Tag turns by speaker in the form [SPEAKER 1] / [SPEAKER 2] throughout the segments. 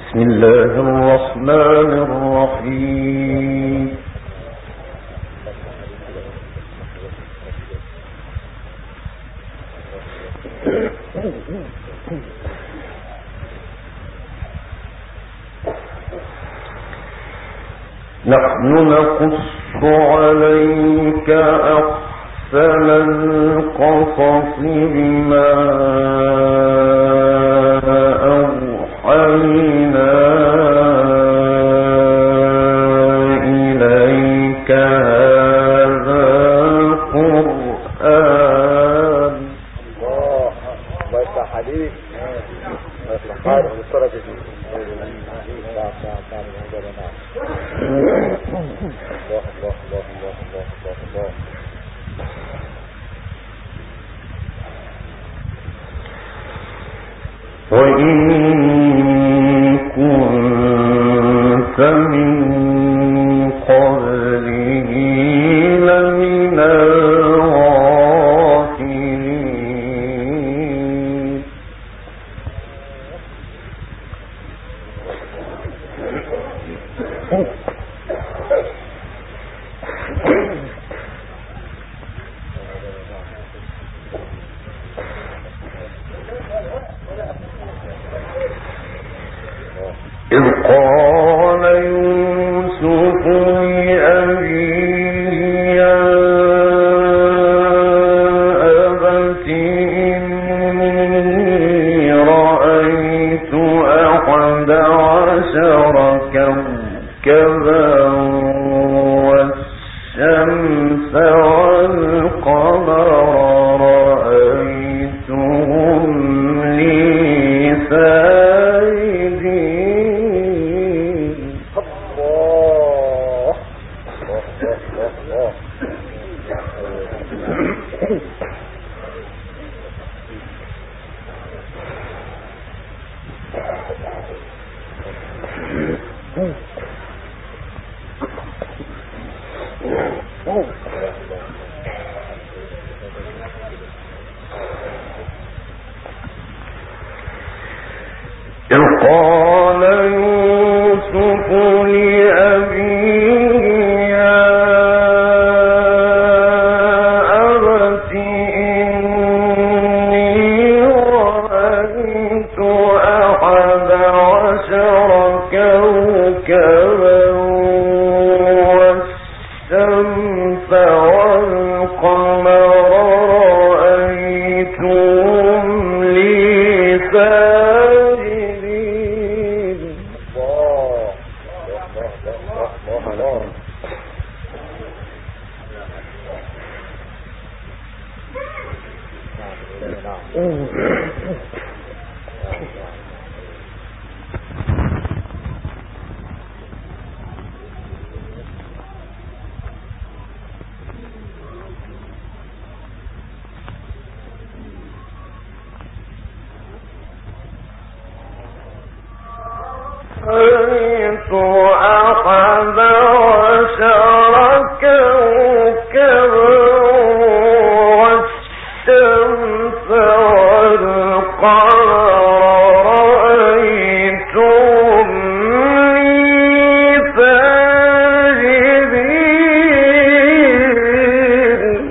[SPEAKER 1] بسم الله الرحمن الرحيم. نحن نقص عليك أحسن القصص بما أوحينا إليك هذا القرآن.
[SPEAKER 2] الله يفتح عليك.
[SPEAKER 1] وإن كنت من قبله لمن الغافلين. إذ قال يوسف لأبيه يا أبت إني رأيت 11 كوكبا والشمس والقمر رأيتهم لي ساجدين. إذ قال يوسف لأبيه يا أبت إني رأيت 11 كوكبا والشمس والقمر رأيتهم لي ساجدين. رأيت 11 كوكبا والشمس والقمر رأيتهم لي ساجدين.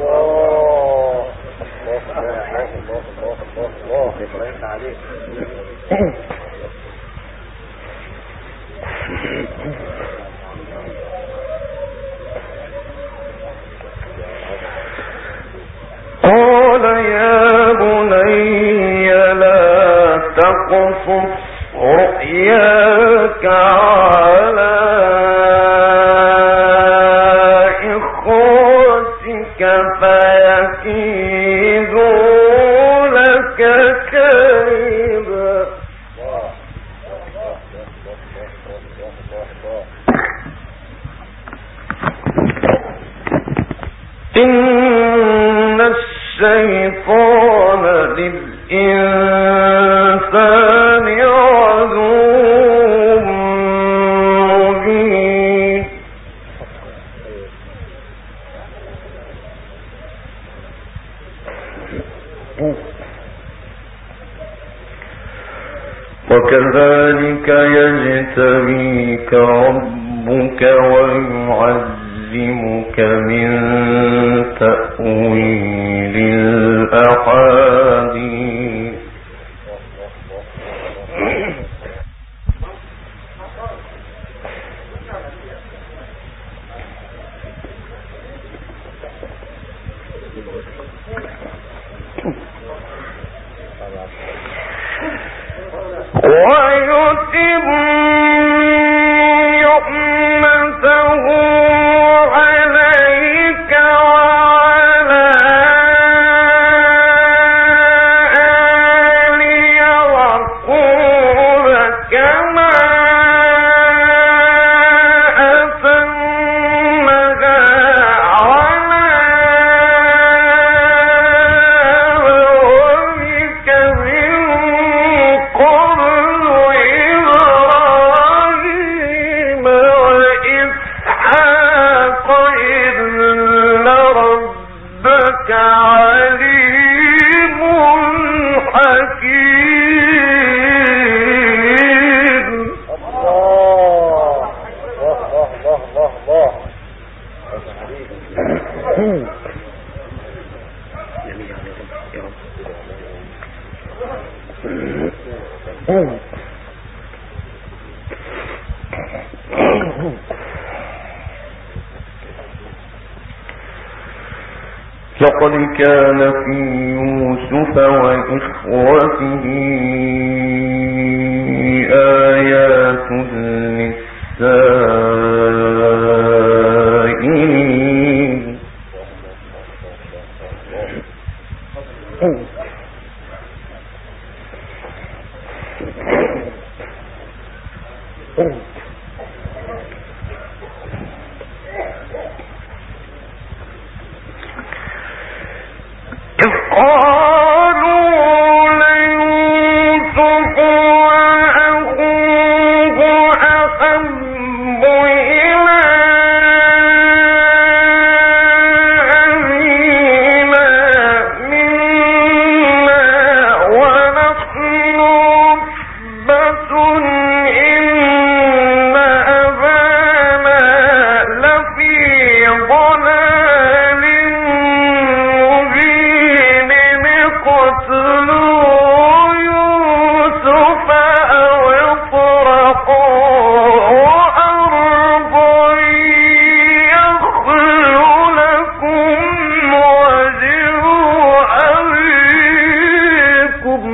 [SPEAKER 1] قال يا بني لا تقصص رؤياك على إخوتك فيكيدوا لك كيدا. إن الشيطان للإنسان عدو مبين. وكذلك يجتبيك ربك ويعلمك من تأويل الأحاديث ويتم نعمته عليك وعلى آل يعقوب كما أتمها على أبويك من قبل إبراهيم وإسحاق إن ربك عليم حكيم. لقد كان في يوسف وإخوته آيات للسائلين إذ قالوا ليوسف وأخوه أحب إلى أبينا منا ونحن عصبة إن أبانا لفي ضلال مبين اقتلوا يوسف أو اطرحوه أرضا يخل لكم وجه أبيكم.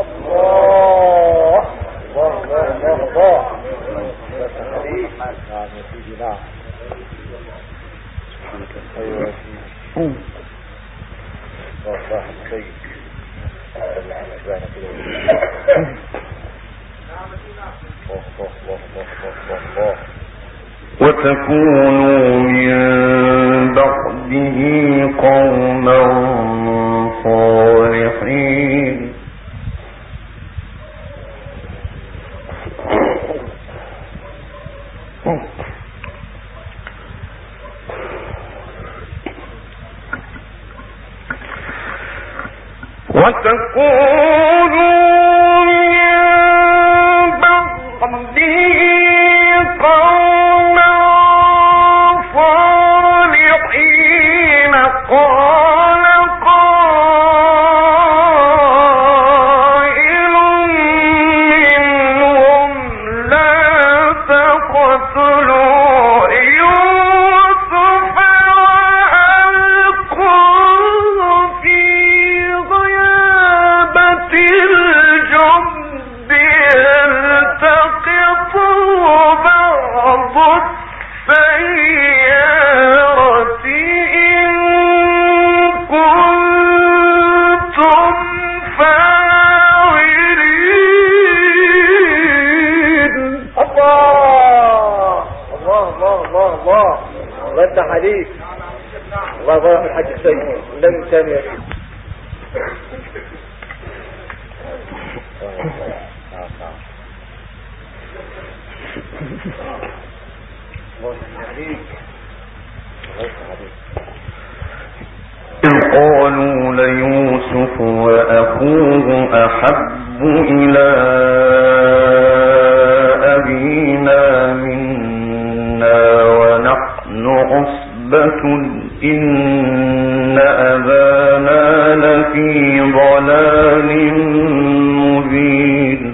[SPEAKER 1] وتكونوا من بعده قوما صالحين. وتكونوا من بعده قوما صالحين. قال قائل منهم لا تقتلوا يوسف وألقوه في غيابة الجب يلتقطه بعض السيارة إن كنتم فاعلين.
[SPEAKER 2] الله الله الله الله الله الله يفتح عليك. الله يبارك الحاج السيد النبي ثاني يا شيخ.
[SPEAKER 1] إذ قالوا ليوسف وأخوه أحب إلى إن أبانا لفي ضلال مبين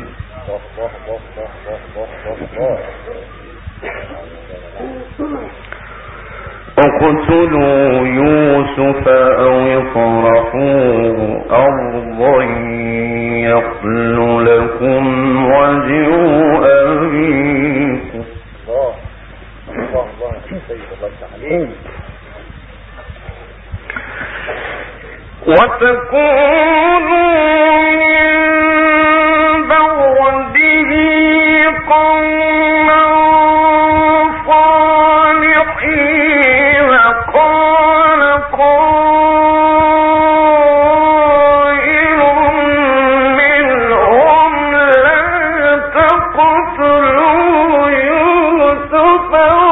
[SPEAKER 1] اقتلوا يوسف أو اطرحوه أرضا يخل لكم وجه أبيكم. وتكونوا من بعده قوما صالحين. قال قائل منهم لا تقتلوا يوسف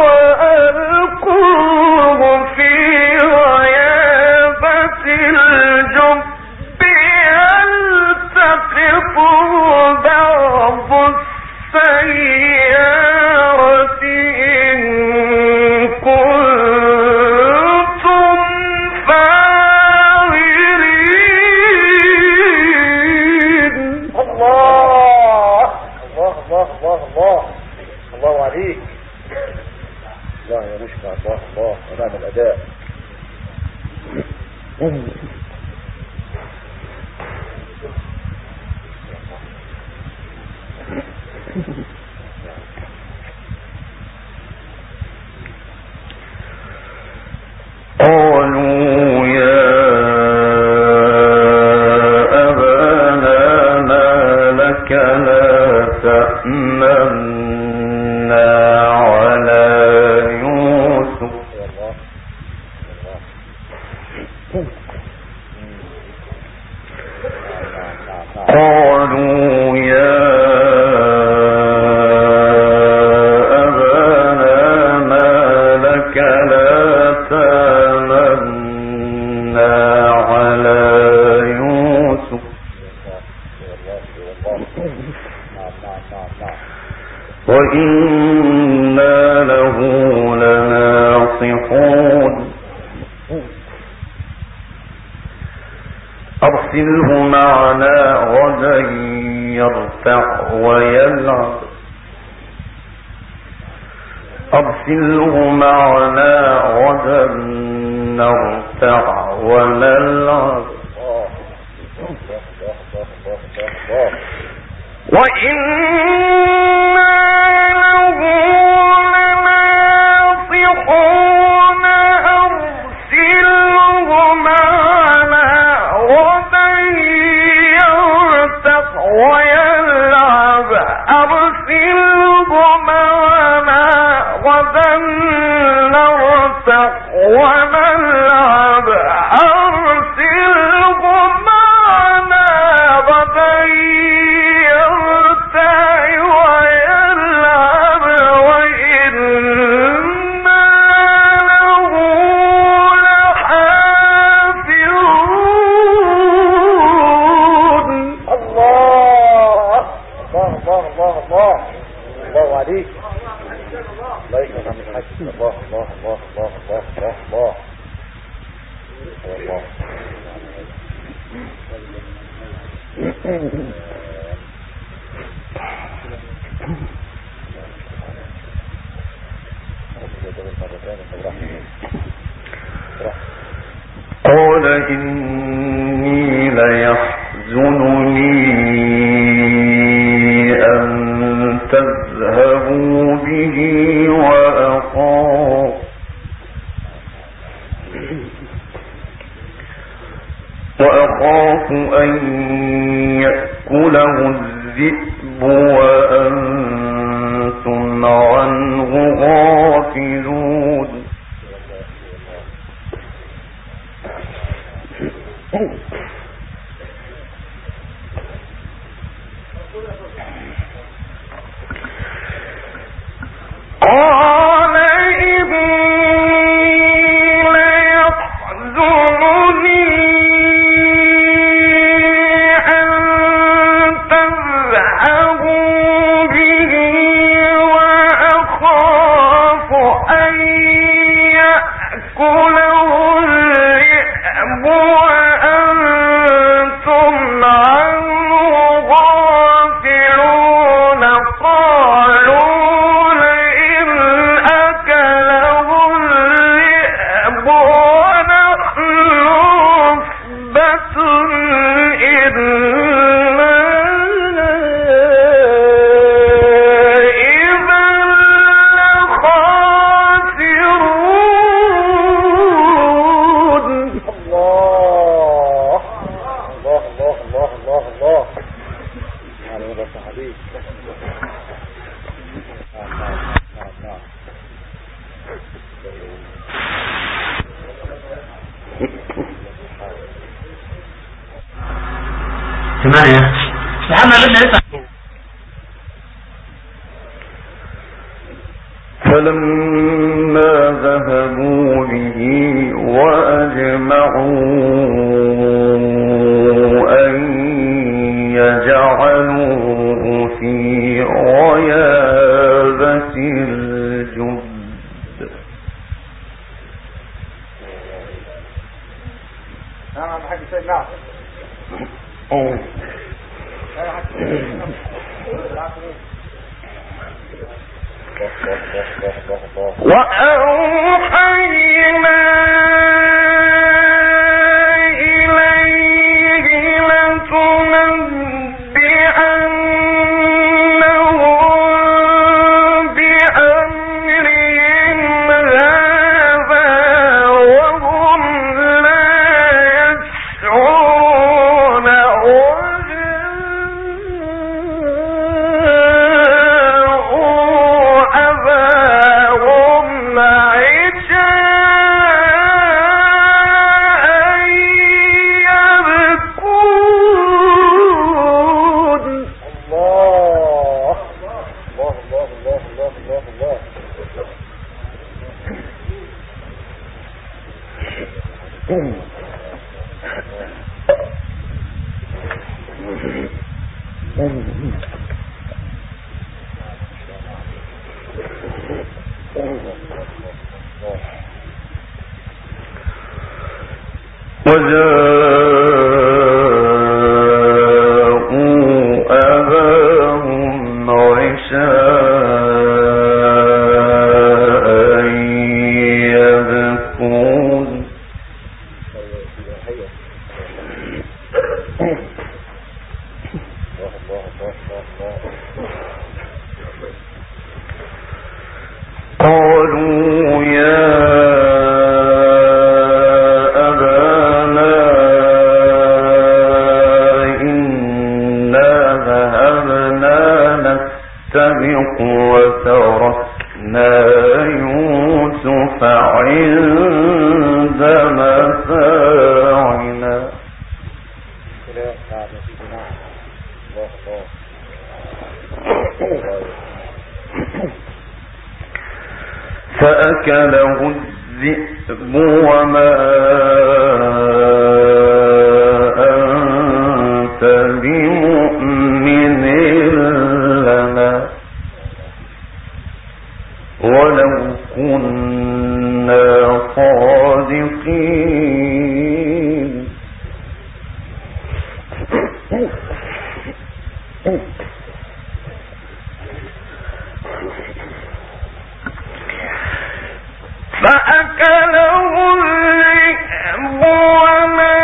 [SPEAKER 1] وألقوه في غيابة الجب يلتقطه بعض السيارة إن كنتم فاعلين.
[SPEAKER 2] الله الله الله الله الله الله عليك. الله يا مشكلة. الله الله ونعم الأداء.
[SPEAKER 1] قالوا يا أبانا ما لك لا تأمنا على يوسف. قالوا يا أبانا ما لك لا تأمنا على يوسف وإنا له لناصحون. أرسله معنا غدا يرتع ويلعب. أرسله معنا غدا نرتع ونلعب وإنا له لناصحون. أرسله معنا غدا يرتع ويلعب. أرسله معنا غدا نرتع ونلعب. أرسله معنا غدا يرتع ويلعب وإنا له لحافظون.
[SPEAKER 2] الله الله الله الله الله الله عليك. الله يكرمك من حاجة. الله الله الله الله الله الله الله
[SPEAKER 1] قال إني ليحزنني أن تذهبوا به وأخاف أن يأكله الذئب وأنتم عنه غافلون. قال إني فلما ذهبوا به وأجمعوا أن يجعلوه في غيابة الجب وأوحينا إليه لتنبئنهم بأمرهم هذا وهم لا يشعرون وجاءوا أباهم عشاء يبكون قالوا يا وتركنا يوسف عند متاعنا فأكله الذئب وما أنت بمؤمن لنا ولو كنا صادقين فأكله الذئب وما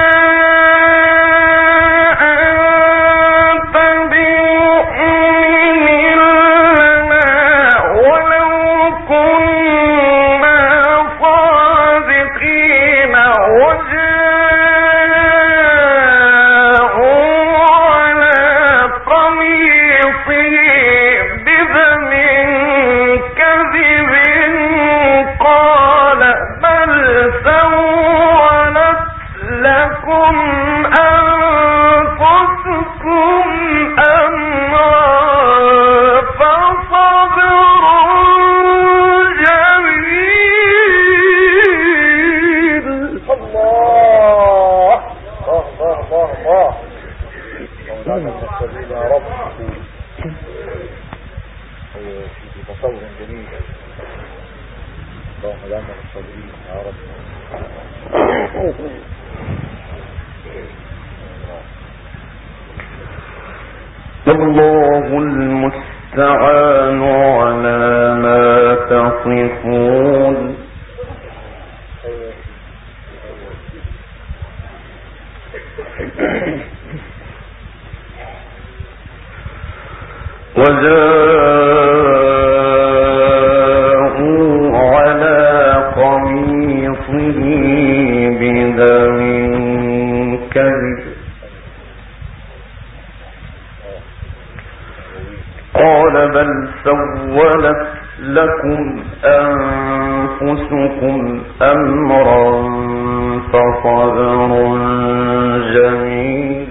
[SPEAKER 1] الله المستعان على ما تصفون وجاءوا على قميصه بدم كذب قال بل سولت لكم أنفسكم أمرا فصبر جميل.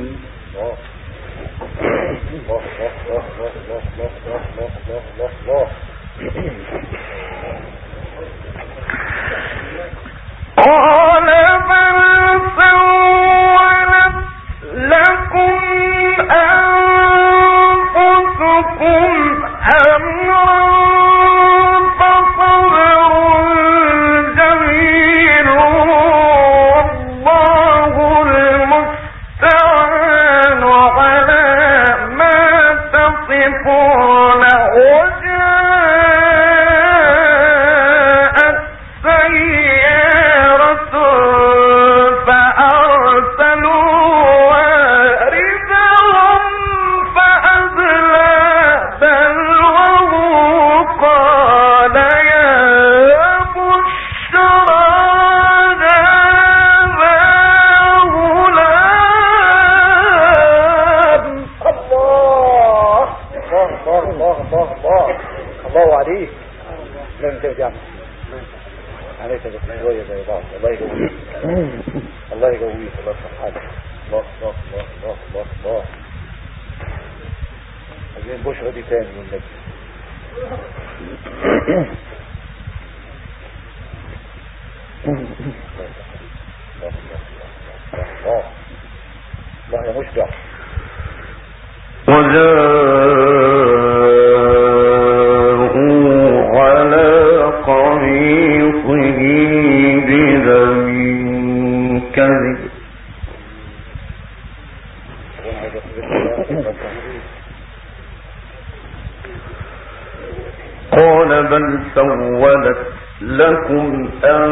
[SPEAKER 1] قال بل سولت لكم أنفسكم أمرا فصبر جميل والله المستعان على ما تصفون.
[SPEAKER 2] الله عليك. لازم ترجع عليك شوية زي بعض. الله يقويك الله يقويك الله يصلح حالك. الله الله الله الله الله الله. عايزين بشرة دي تاني من النبي. الله يا مشبع.
[SPEAKER 1] وجاءوا على قميصه بدم كذب قال بل سولت لكم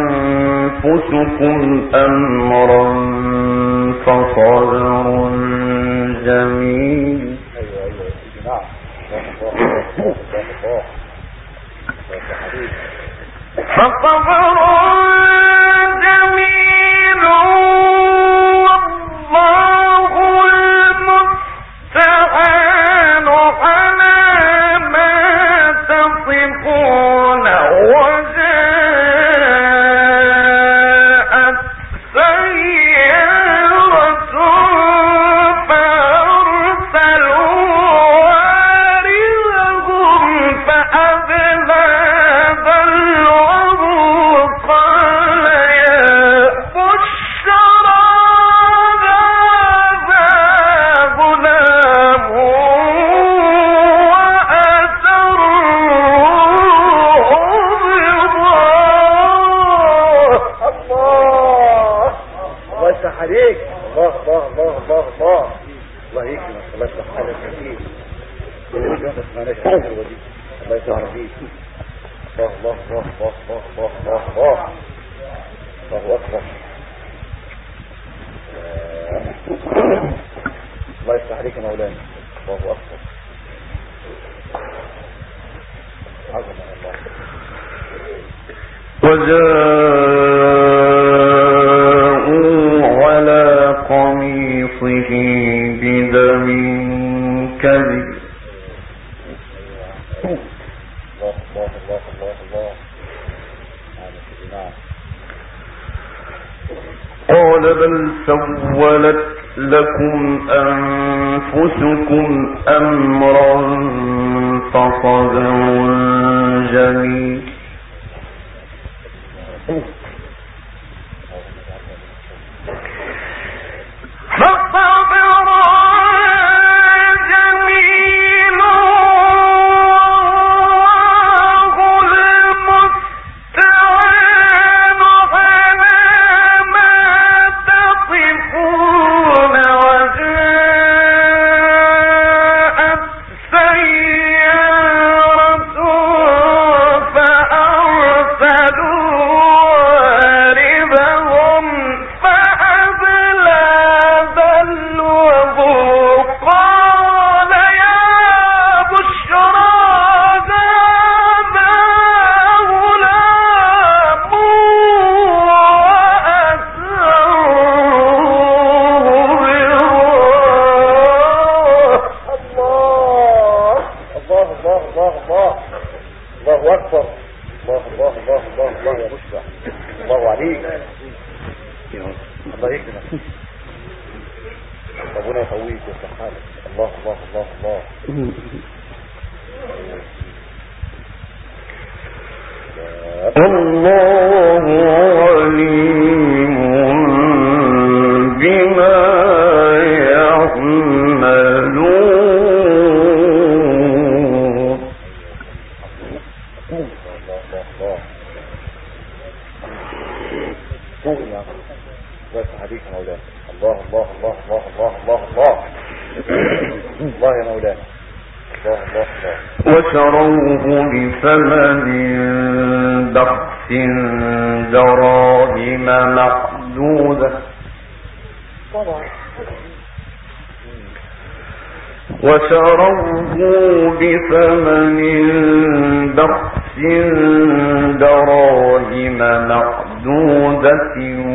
[SPEAKER 1] أنفسكم أمرا فصبر جميل. فصبر جميل والله المستعان على ما تصفون. وجاءت سيارة فأرسلوا واردهم فأدلى دلوه قال يا بشرى هذا غلام وأسروه بضاعة.
[SPEAKER 2] الله يفتح عليك. الله الله الله الله الله الله يكرمك. الله يفتح عليك كثير. ما تسمعناش الحلوة دي. الله يفتح عليك. الله الله الله الله الله الله الله الله أكبر. الله يفتح عليك يا مولانا. الله أكبر. عظم الله.
[SPEAKER 1] وجاءوا على قميصه بدم كذب
[SPEAKER 2] الله الله الله الله الله.
[SPEAKER 1] قال بل سولت لكم أنفسكم أمرا فصبر جميل
[SPEAKER 2] الله الله الله الله اكبر. الله الله الله الله الله يا مشبع. الله عليك. الله يكرمك. ربنا يقويك ويصححك. الله الله الله الله.
[SPEAKER 1] الله عليم بما يعملون.
[SPEAKER 2] بس عليك يا مولانا. الله الله الله الله الله الله الله الله يا مولانا. الله الله الله.
[SPEAKER 1] وشروه بثمن بخس دراهم معدودة. وشروه بثمن بخس دراهم معدودة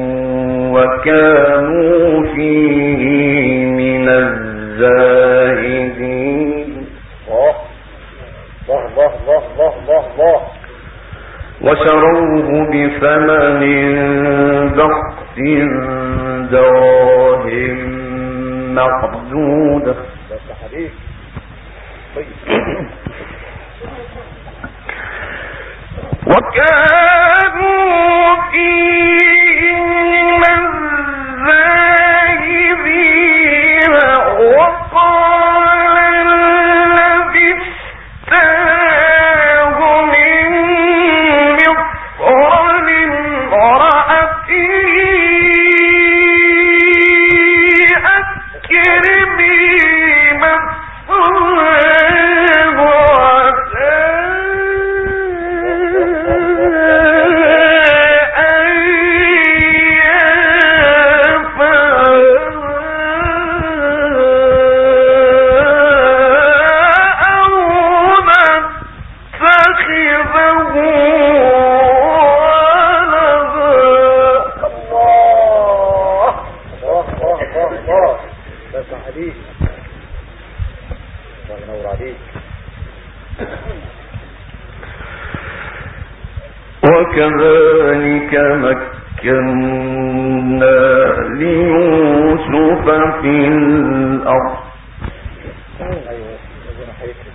[SPEAKER 1] وكانوا فيه من الزاهدين.
[SPEAKER 2] الله الله الله الله الله الله.
[SPEAKER 1] وشروه بثمن بخس دراهم معدودة.
[SPEAKER 2] بس حديث
[SPEAKER 1] وكانوا فيه من الزاهدين. وقال الذي اشتراه من مصر لامرأته أكرمي مثواه عسى أن ينفعنا أو نتخذه ولدا.
[SPEAKER 2] الله الله الله الله. بس حديث. الله ينور عليك.
[SPEAKER 1] وكذلك مكنا ليوسف في الأرض
[SPEAKER 2] ايوه ربنا هيكرم.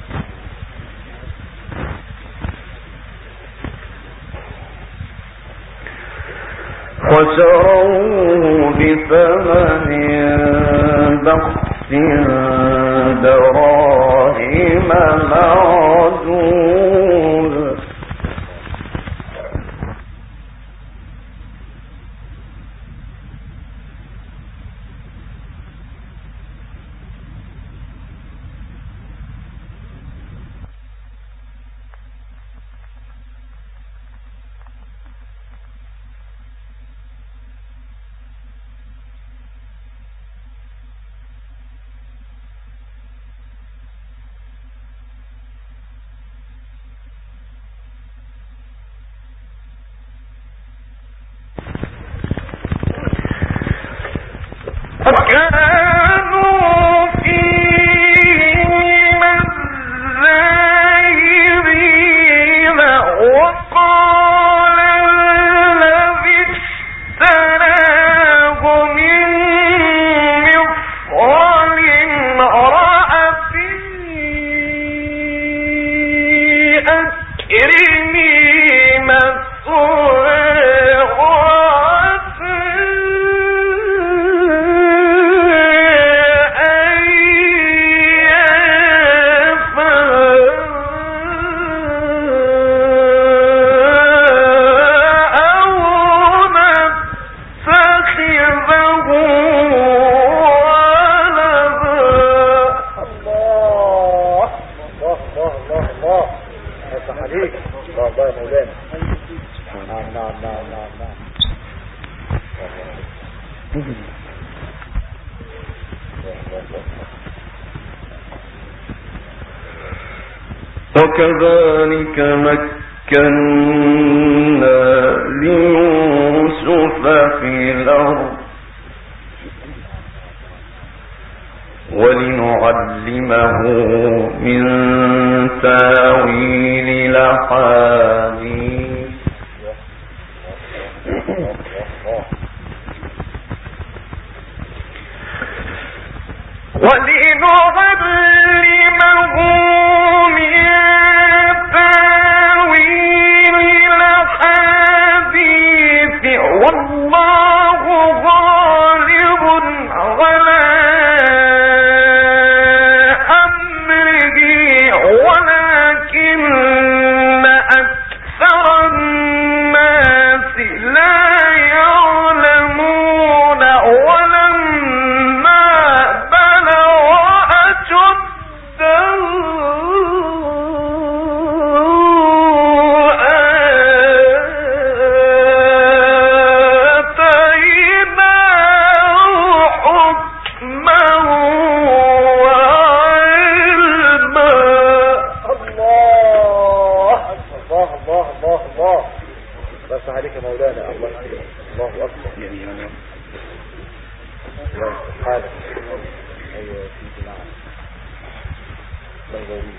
[SPEAKER 1] وشروه بثمن بخس دراهم معدودة. وكانوا فيه من الزاهدين. وقال الذي اشتراه من مصر لامرأته أكرمي مثواه عسى أن ينفعنا أو نتخذه ولدا.
[SPEAKER 2] الله الله الله الله الله. بس حديث. الله الله يا مولانا. نعم نعم نعم نعم نعم.
[SPEAKER 1] وكذلك مكنا ليوسف في الأرض ولنعلمه من تاويل الأحاديث ولنعلمه من تاويل الأحاديث والله غالب على أمره ولكن أكثر الناس لا يعلمون ولما بلغ أشده آتيناه حكما وعلما.
[SPEAKER 2] الله بس عليك يا مولانا. الله أكبر. الله سبحانه. أيوة يا سيدي نعم. الله يبارك.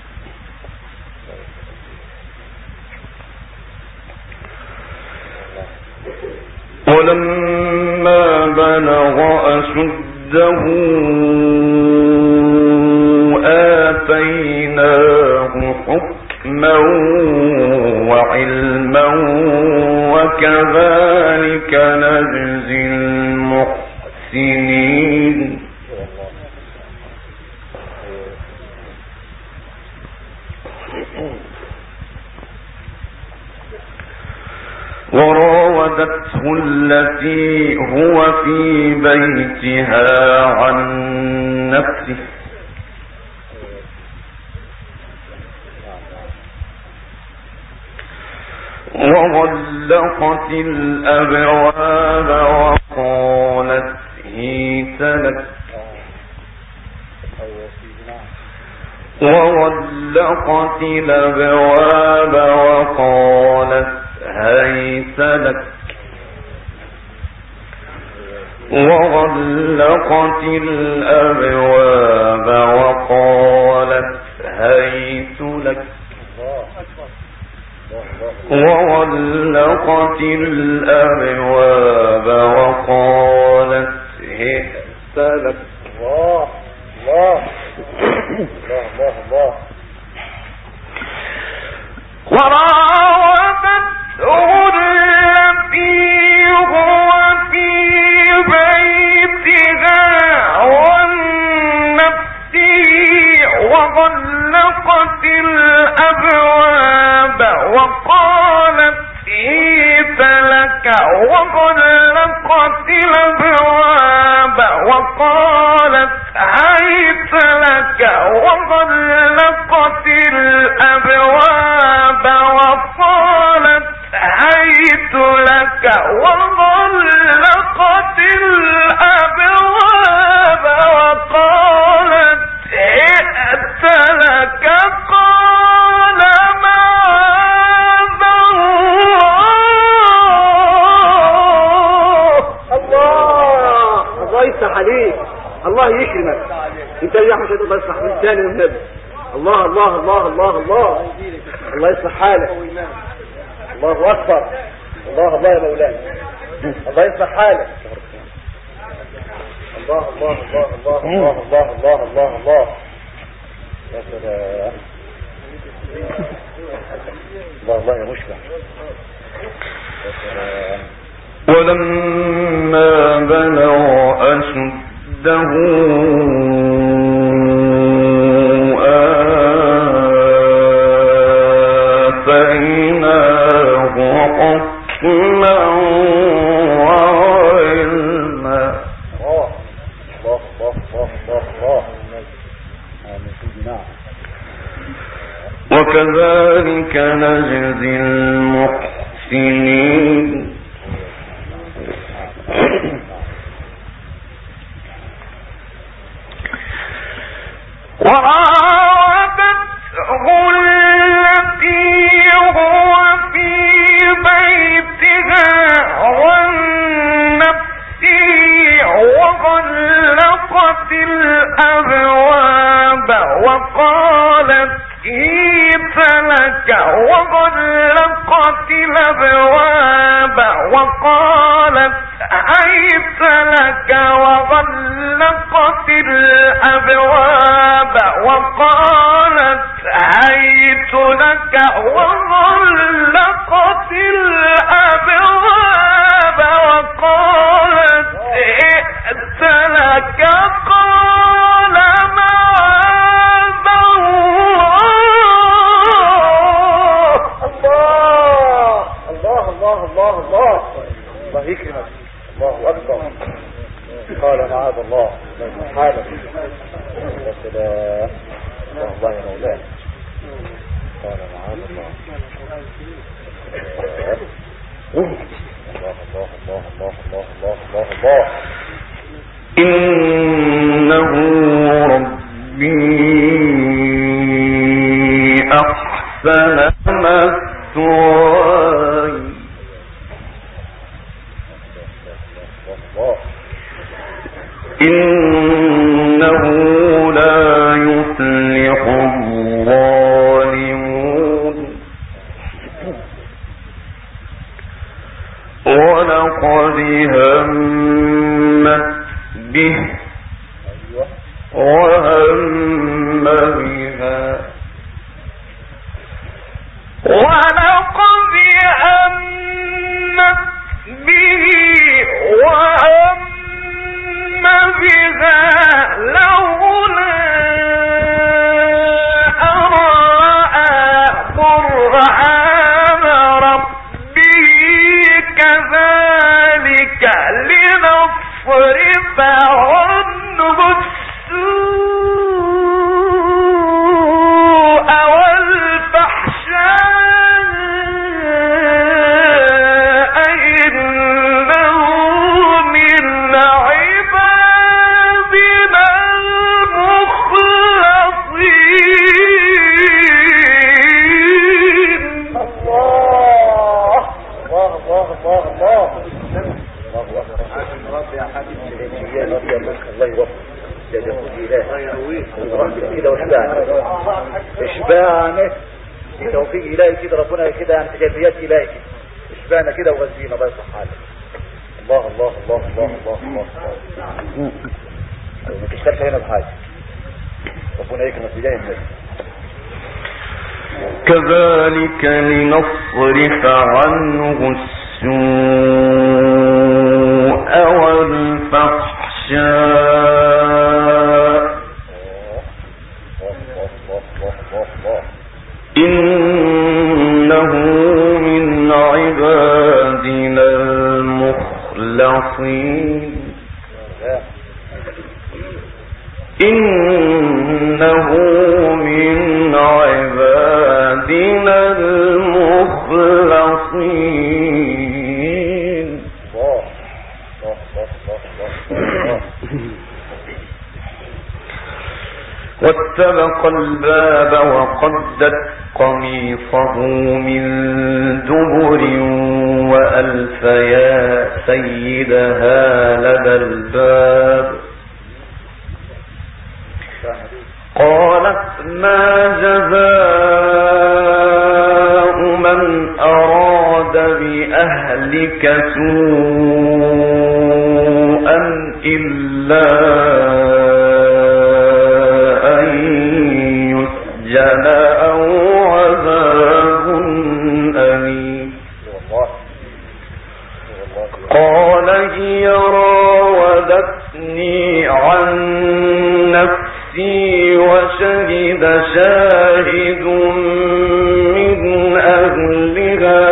[SPEAKER 1] ولما بلغ أشده آتيناه حكما وعلما وكذلك نجزي المحسنين. وراودته التي هو في بيتها عن نفسه وغلقت الأبواب وقالت هيت لك وغلقت الأبواب وقالت هيت لك وغلقت الأبواب وقالت هيت لك وغلقت الأبواب وقالت هيت لك.
[SPEAKER 2] الله الله الله الله.
[SPEAKER 1] وراودته التي هو في بيتها عن نفسه وغلقت الأبواب وقالت هيت لك وغلقت الأبواب وقالت هيت لك وغلقت الأبواب وقالت هيت لك وغلقت الأبواب وقالت هيت لك قال معاذ
[SPEAKER 2] الله يفتح عليك. الله يكرمك. انت يا احمد الله يصلح من ثاني والنبي. الله الله الله الله الله. الله يصلح حالك. الله اكبر. الله الله يا مولانا. الله يصلح حالك. الله الله الله الله الله الله الله الله الله. يا سلام. الله الله يا مشبع. يا سلام.
[SPEAKER 1] ولما بلغ أشده آتيناه حكما وعلما. وكذلك نجزي المحسنين. وراودته التي هو في بيتها عن نفسه وغلقت الأبواب وقالت لك وغلقت الأبواب وقالت هيت لك وغلقت الأبواب وقالت هيت لك وغلقت الأبواب وقالت ائت لك قال معاذ
[SPEAKER 2] الله يكرمك. الله أكبر. قال معاذ الله حالك يا سلام. الله يا مولاي. قال معاذ الله. الله
[SPEAKER 1] إنه ربي أحسن مثواي إنه لا يفلح الظالمون ولقد همت به وهم بها ولقد همت به وهم بها لولا أن رأى برهان ربه كذلك لنصرف عنه السوء والفحشاء إنه من عبادنا المخلصين.
[SPEAKER 2] اشبعنا بتوفيق إلهي كده ربنا كده عن تجليات إلهي اشبعنا كده وغزينا الله يصلح حالك. الله الله الله الله الله الله ما تشتغلش هنا بحاجة ربنا يكرمك بداية الناس.
[SPEAKER 1] كذلك لنصرف عنه السوء والفحشاء إنه من عبادنا المخلصين إنه من عبادنا المخلصين. واستبق الباب وقدت قميصه من دبر وألف يا سيدها لدى الباب قالت ما جزاء من أراد بأهلك سوءا إلا أن يسجن أو عذاب أليم. قال هي راودتني عن نفسي وشهد شاهد من أهلها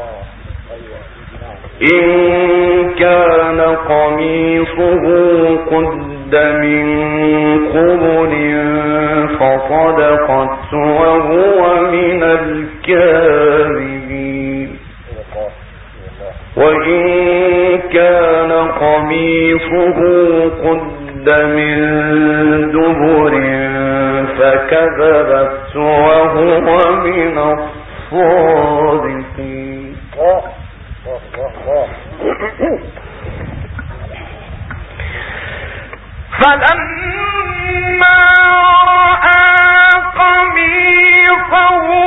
[SPEAKER 1] إن كان قميصه قد من قبل فصدقت وهو من الكاذبين وإن كان قميصه قد من دبر فكذبت وهو من الصادقين. فلما رأى قميصه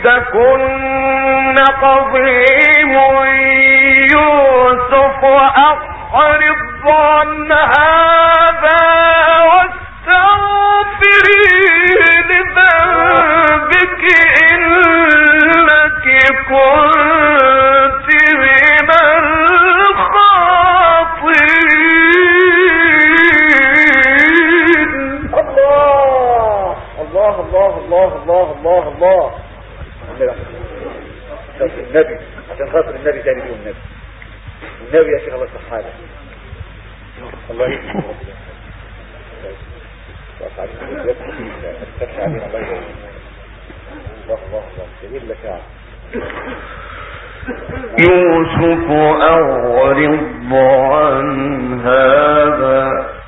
[SPEAKER 1] تكن قضيم يوسف أعرض عن هذا واستغفري لذنبك إنك كنت من الخاطئين.
[SPEAKER 2] الله الله الله الله الله الله النبي عشان خاطر النبي تاني يقول النبي يا شيخ الله يصلح حالك. الله يسلمك
[SPEAKER 1] يوسف أعرض عن هذا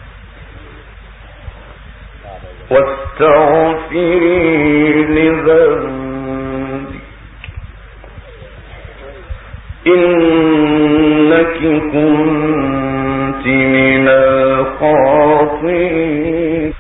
[SPEAKER 1] واستغفري لذنبك إنك كنت من الخاطئين.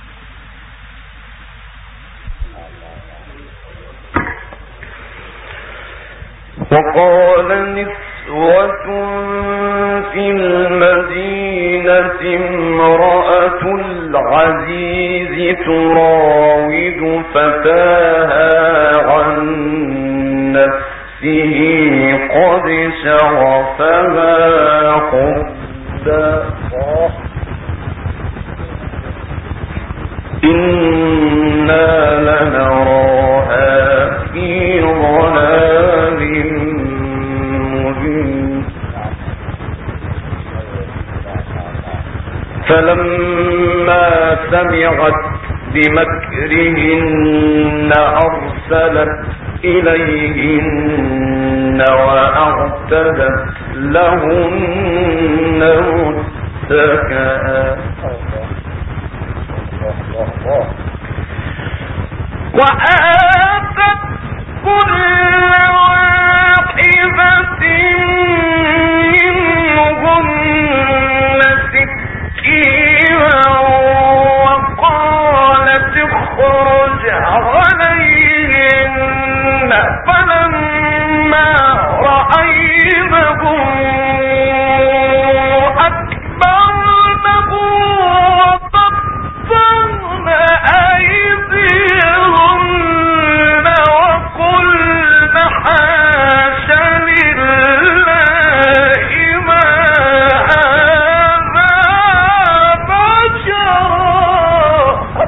[SPEAKER 1] وقال نسوة في المدينة امرأة العزيز تراود فتاها عن نفسه قد شغفها حبا إنا لنراها في ضلال مبين. فلما سمعت بمكرهن أرسلت إليهن وأعتدت لهن متكئا وآتت كل واحدة منهن سكينا وقالت اخرج عليهن فلما رأينه أكبرنه وقطعن أيديهن وقلن حاش لله ما هذا بشرا.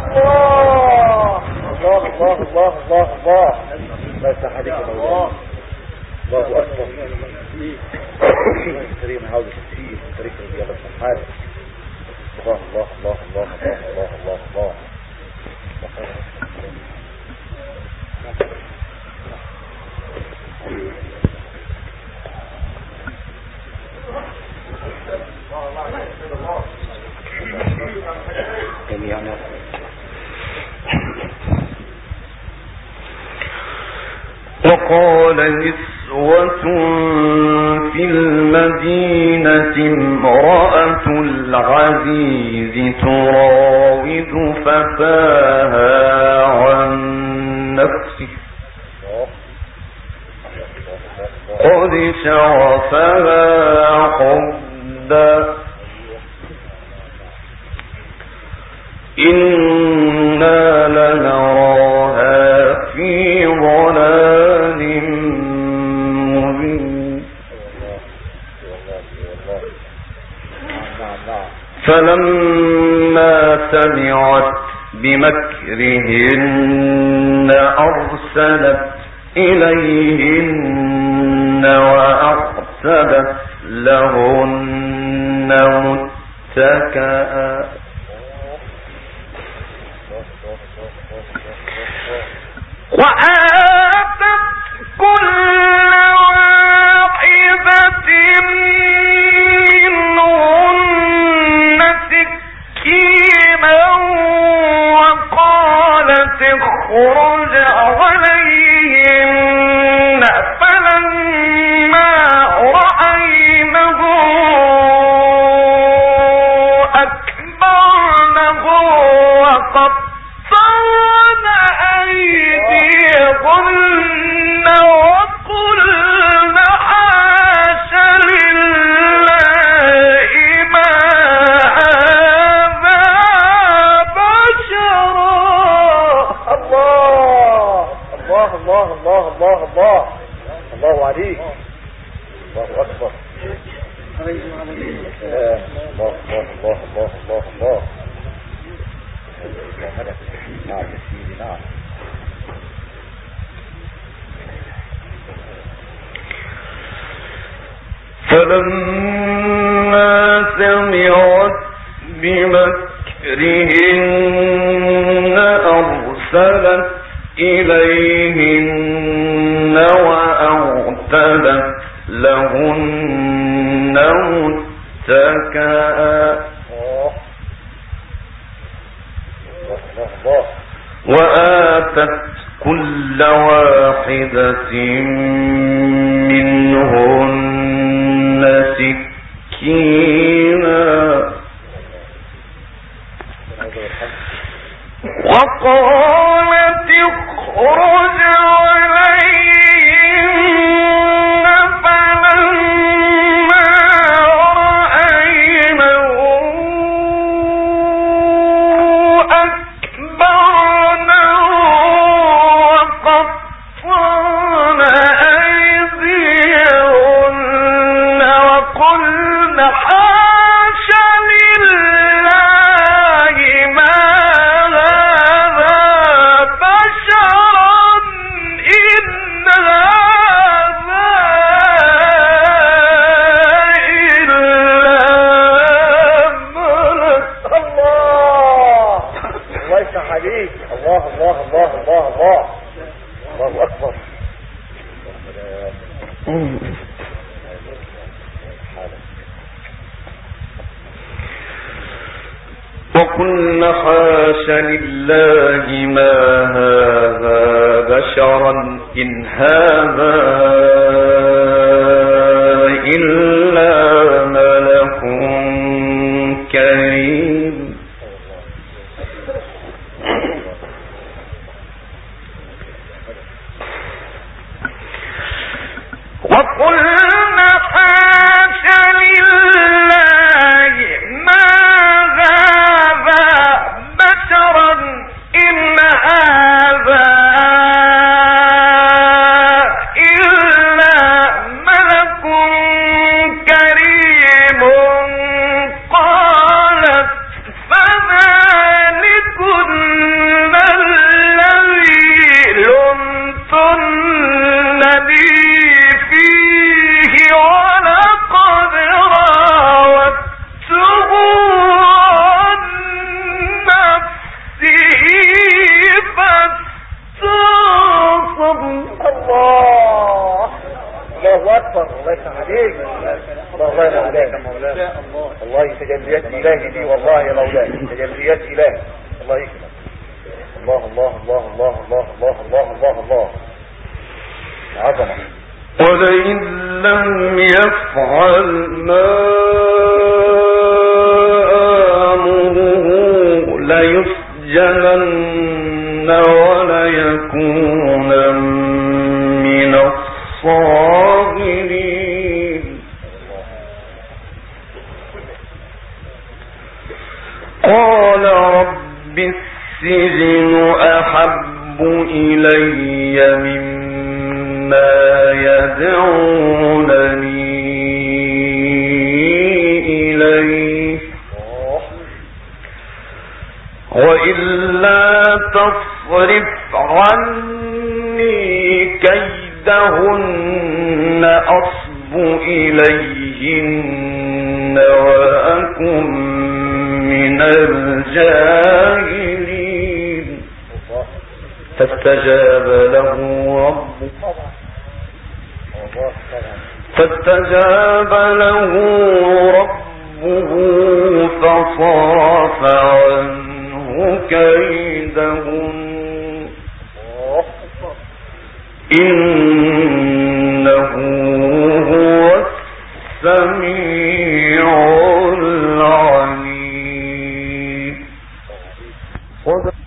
[SPEAKER 2] الله لا يستحدث الله أكبر كريم هذا الشيء طريق الرجال الصحابة. الله الله الله الله الله الله الله
[SPEAKER 1] وقال نسوة في المدينة امرأة العزيز تراود فتاها عن نفسه قد شغفها حبا إنا لنراها في ضلال مبين. فلما سمعت بمكرهن أرسلت إليهن وأعتدت لهن متكئا وآتت كل واحدة منهن سكينا وقالت اخرج عليهن فلما رأينه أكبرنه وقطعن أيديهن
[SPEAKER 2] الله الله الله الله الله الله عليك. الله أكبر. الله الله الله الله الله الله. نعم يا سيدي نعم.
[SPEAKER 1] فلما سمعت بمكرهن أرسلت إليهن وأعتدت لهن متكئا وآتت كل واحدة منهن سكينا وقالت اخرج عليهن فلما رأينه أكبرنه وقطعن أيديهن وقلن حاش لله ما هذا بشرا إن هذا إلا ملك.
[SPEAKER 2] الله الله يفتح عليك. الله الله الله الله الله الله أكبر.
[SPEAKER 1] وقلن حاش لله ما هذا بشرا إن هذا إلا ملك كريم. وقلن حاش لله ما هذا بشرا إن هذا إلا ملك كريم. قالت فذلكن الذي لمتنني فيه ولقد راودته عن نفسه فاستعصم.
[SPEAKER 2] الله الله أكبر. الله يفتح عليك. الله يا مولاي. الله تجليات إلهي دي والله يا مولاي تجليات إلهي. الله يكرمك. الله الله الله الله الله الله الله الله الله عظمة.
[SPEAKER 1] ولئن لم يفعل ما آمره ليسجنن وليكون من الصاغرين. قال رب السجن أحب إلي مما يدعونني إليه وإلا تصرف عني كيدهن أصب إليهن وأكن من الجاهلين. فاستجاب له ربه فصرف عنه كيدهن إنه هو السميع العليم.